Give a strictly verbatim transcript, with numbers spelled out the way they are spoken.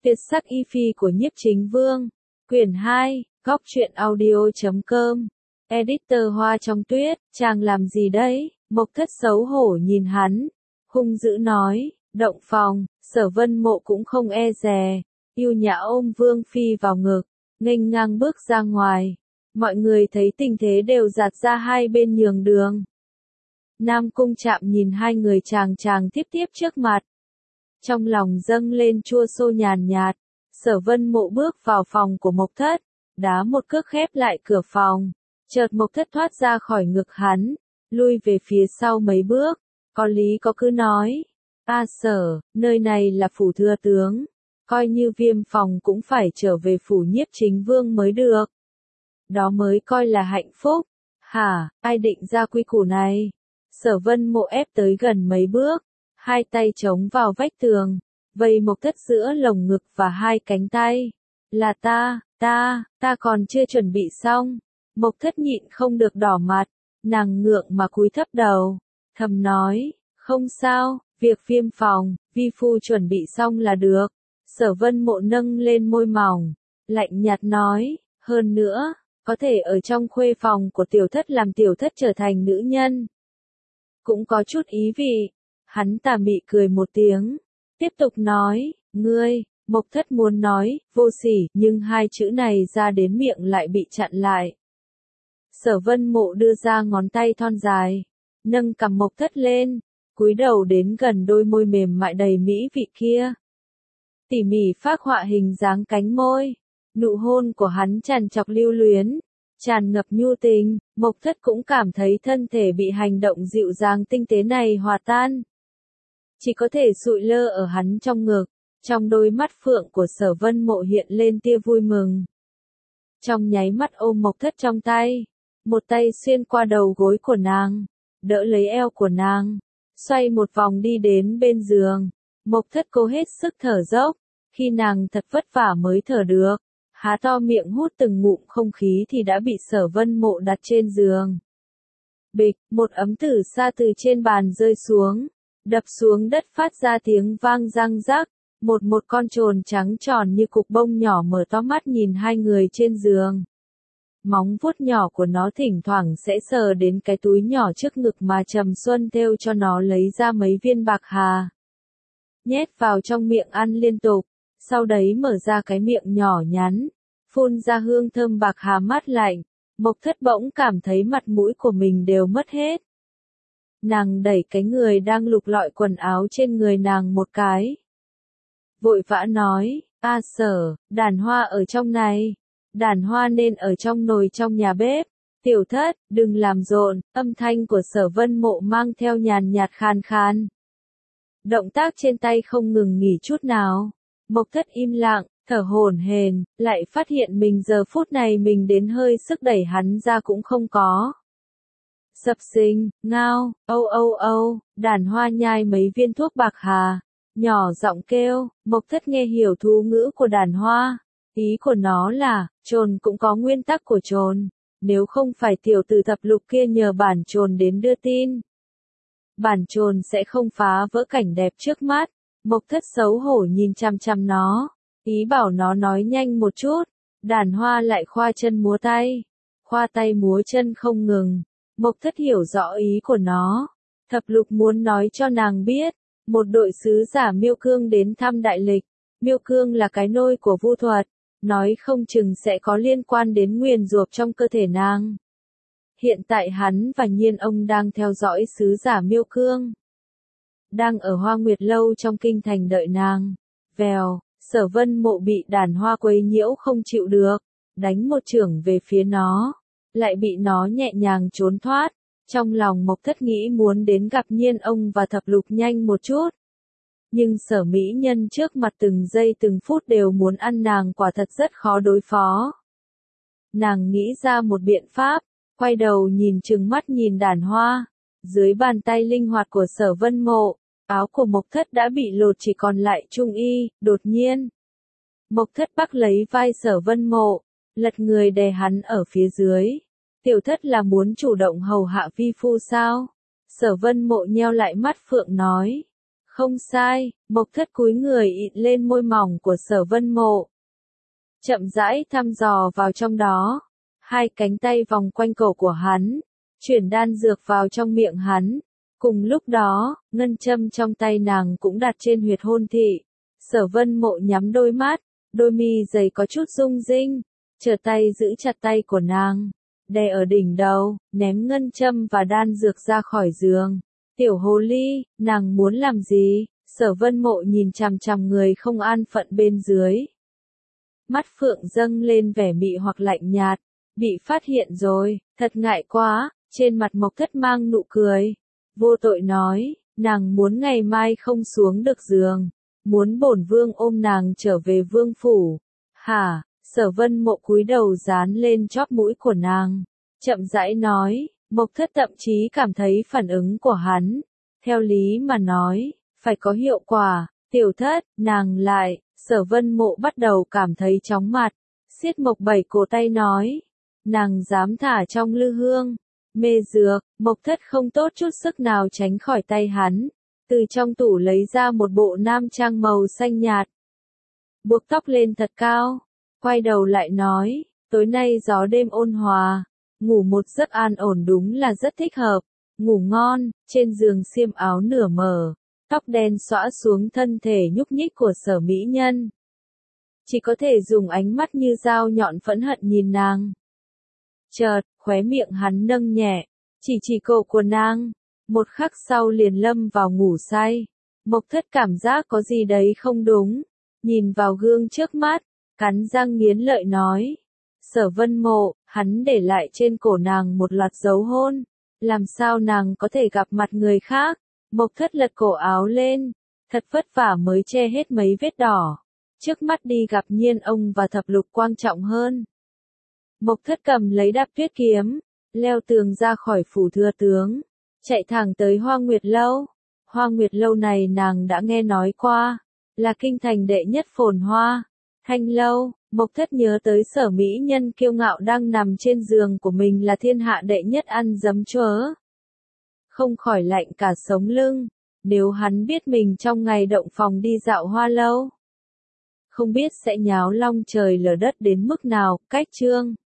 Tuyệt sắc y phi của Nhiếp Chính Vương. Quyển hai, góc truyện audio chấm com. Editor Hoa trong tuyết, chàng làm gì đấy? Mộc Thất xấu hổ nhìn hắn, hung dữ nói, động phòng. Sở Vân Mộ cũng không e dè, yêu nhã ôm Vương phi vào ngực, nghênh ngang bước ra ngoài. Mọi người thấy tình thế đều giạt ra hai bên nhường đường. Nam Cung Trạm nhìn hai người chàng chàng tiếp tiếp trước mặt. Trong lòng dâng lên chua xô nhàn nhạt. Sở Vân Mộ bước vào phòng của Mộc Thất, đá một cước khép lại cửa phòng. Chợt Mộc Thất thoát ra khỏi ngực hắn, lui về phía sau mấy bước, có lý có cứ nói. A Sở, nơi này là phủ thừa tướng, coi như Viêm phòng cũng phải trở về phủ Nhiếp Chính Vương mới được. Đó mới coi là hạnh phúc. Hả, ai định ra quy củ này? Sở Vân Mộ ép tới gần mấy bước, hai tay chống vào vách tường, vây Mộc Thất giữa lồng ngực và hai cánh tay. Là ta, ta, ta còn chưa chuẩn bị xong. Mộc Thất nhịn không được đỏ mặt, nàng ngượng mà cúi thấp đầu, thầm nói, không sao, việc Viêm phòng, vi phu chuẩn bị xong là được. Sở Vân Mộ nâng lên môi mỏng, lạnh nhạt nói, hơn nữa, có thể ở trong khuê phòng của tiểu thất làm tiểu thất trở thành nữ nhân. Cũng có chút ý vị. Hắn tà mị cười một tiếng, tiếp tục nói, ngươi. Mộc Thất muốn nói, vô sỉ, nhưng hai chữ này ra đến miệng lại bị chặn lại. Sở Vân Mộ đưa ra ngón tay thon dài, nâng cằm Mộc Thất lên, cúi đầu đến gần đôi môi mềm mại đầy mỹ vị kia. Tỉ mỉ phác họa hình dáng cánh môi, nụ hôn của hắn tràn trọc lưu luyến, tràn ngập nhu tình. Mộc Thất cũng cảm thấy thân thể bị hành động dịu dàng tinh tế này hòa tan. Chỉ có thể sụi lơ ở hắn trong ngực. Trong đôi mắt phượng của Sở Vân Mộ hiện lên tia vui mừng. Trong nháy mắt ôm Mộc Thất trong tay, một tay xuyên qua đầu gối của nàng, đỡ lấy eo của nàng, xoay một vòng đi đến bên giường. Mộc Thất cố hết sức thở dốc, khi nàng thật vất vả mới thở được, há to miệng hút từng ngụm không khí thì đã bị Sở Vân Mộ đặt trên giường. Bịch, một ấm tử sa từ trên bàn rơi xuống, đập xuống đất phát ra tiếng vang răng rắc. Một một con trồn trắng tròn như cục bông nhỏ mở to mắt nhìn hai người trên giường. Móng vuốt nhỏ của nó thỉnh thoảng sẽ sờ đến cái túi nhỏ trước ngực mà Trầm Xuân thêu cho nó lấy ra mấy viên bạc hà. Nhét vào trong miệng ăn liên tục, sau đấy mở ra cái miệng nhỏ nhắn, phun ra hương thơm bạc hà mát lạnh. Mộc Thất bỗng cảm thấy mặt mũi của mình đều mất hết. Nàng đẩy cái người đang lục lọi quần áo trên người nàng một cái. Vội vã nói, A Sở, đàn hoa ở trong này. Đàn hoa nên ở trong nồi trong nhà bếp. Tiểu Thất, đừng làm rộn. Âm thanh của Sở Vân Mộ mang theo nhàn nhạt khan khan. Động tác trên tay không ngừng nghỉ chút nào. Mộc Thất im lặng, thở hổn hển, lại phát hiện mình giờ phút này mình đến hơi sức đẩy hắn ra cũng không có. Sập sình, ngao, âu âu âu, đàn hoa nhai mấy viên thuốc bạc hà. Nhỏ giọng kêu. Mộc Thất nghe hiểu thú ngữ của đàn hoa. Ý của nó là, trồn cũng có nguyên tắc của trồn. Nếu không phải tiểu tử thập lục kia nhờ bản trồn đến đưa tin, bản trồn sẽ không phá vỡ cảnh đẹp trước mắt. Mộc Thất xấu hổ nhìn chăm chăm nó. Ý bảo nó nói nhanh một chút. Đàn hoa lại khoa chân múa tay. Khoa tay múa chân không ngừng. Mộc Thất hiểu rõ ý của nó. Thập lục muốn nói cho nàng biết. Một đội sứ giả Miêu Cương đến thăm đại lịch. Miêu Cương là cái nôi của vu thuật, nói không chừng sẽ có liên quan đến nguyền rủa trong cơ thể nàng. Hiện tại hắn và Nhiên ông đang theo dõi sứ giả Miêu Cương. Đang ở Hoa Nguyệt Lâu trong kinh thành đợi nàng. Vèo, Sở Vân Mộ bị đàn hoa quấy nhiễu không chịu được, đánh một chưởng về phía nó, lại bị nó nhẹ nhàng trốn thoát. Trong lòng Mộc Thất nghĩ muốn đến gặp Nhiên ông và thập lục nhanh một chút. Nhưng Sở mỹ nhân trước mặt từng giây từng phút đều muốn ăn nàng quả thật rất khó đối phó. Nàng nghĩ ra một biện pháp, quay đầu nhìn trừng mắt nhìn đàn hoa. Dưới bàn tay linh hoạt của Sở Vân Mộ, áo của Mộc Thất đã bị lột chỉ còn lại trung y. Đột nhiên, Mộc Thất bắt lấy vai Sở Vân Mộ, lật người đè hắn ở phía dưới. Tiểu Thất là muốn chủ động hầu hạ vi phu sao? Sở Vân Mộ nheo lại mắt phượng nói. Không sai, Mộc Thất cúi người ịn lên môi mỏng của Sở Vân Mộ. Chậm rãi thăm dò vào trong đó, hai cánh tay vòng quanh cổ của hắn, chuyển đan dược vào trong miệng hắn. Cùng lúc đó, ngân châm trong tay nàng cũng đặt trên huyệt hôn thị. Sở Vân Mộ nhắm đôi mắt, đôi mi dày có chút rung rinh, trở tay giữ chặt tay của nàng, đè ở đỉnh đầu, ném ngân châm và đan dược ra khỏi giường. Tiểu hồ ly, nàng muốn làm gì? Sở Vân Mộ nhìn chằm chằm người không an phận bên dưới. Mắt phượng dâng lên vẻ mị hoặc lạnh nhạt, bị phát hiện rồi, thật ngại quá, trên mặt Mộc Thất mang nụ cười. Vô tội nói, nàng muốn ngày mai không xuống được giường, muốn bổn vương ôm nàng trở về vương phủ. Hả? Sở Vân Mộ cúi đầu dán lên chóp mũi của nàng, chậm rãi nói. Mộc Thất thậm chí cảm thấy phản ứng của hắn, theo lý mà nói, phải có hiệu quả. Tiểu Thất, nàng lại. Sở Vân Mộ bắt đầu cảm thấy chóng mặt, siết Mộc Bảy cổ tay nói, nàng dám thả trong lư hương, mê dược. Mộc Thất không tốt chút sức nào tránh khỏi tay hắn, từ trong tủ lấy ra một bộ nam trang màu xanh nhạt, buộc tóc lên thật cao, quay đầu lại nói, tối nay gió đêm ôn hòa, ngủ một giấc an ổn đúng là rất thích hợp, ngủ ngon. Trên giường xiêm áo nửa mở, tóc đen xõa xuống thân thể nhúc nhích của Sở mỹ nhân. Chỉ có thể dùng ánh mắt như dao nhọn phẫn hận nhìn nàng. Chợt, khóe miệng hắn nâng nhẹ, chỉ chỉ cổ của nàng, một khắc sau liền lâm vào ngủ say. Mộc Thất cảm giác có gì đấy không đúng, nhìn vào gương trước mắt, cắn răng nghiến lợi nói. Sở Vân Mộ, hắn để lại trên cổ nàng một loạt dấu hôn, làm sao nàng có thể gặp mặt người khác? Mộc Thất lật cổ áo lên, thật vất vả mới che hết mấy vết đỏ. Trước mắt đi gặp Nhiên ông và Thập Lục quan trọng hơn. Mộc Thất cầm lấy đạp tuyết kiếm, leo tường ra khỏi phủ thừa tướng, chạy thẳng tới Hoa Nguyệt Lâu. Hoa Nguyệt Lâu này nàng đã nghe nói qua, là kinh thành đệ nhất phồn hoa. Thanh lâu. Mộc Thất nhớ tới Sở mỹ nhân kiêu ngạo đang nằm trên giường của mình là thiên hạ đệ nhất ăn dấm chúa. Không khỏi lạnh cả sống lưng, nếu hắn biết mình trong ngày động phòng đi dạo hoa lâu, không biết sẽ nháo long trời lở đất đến mức nào. Cách chương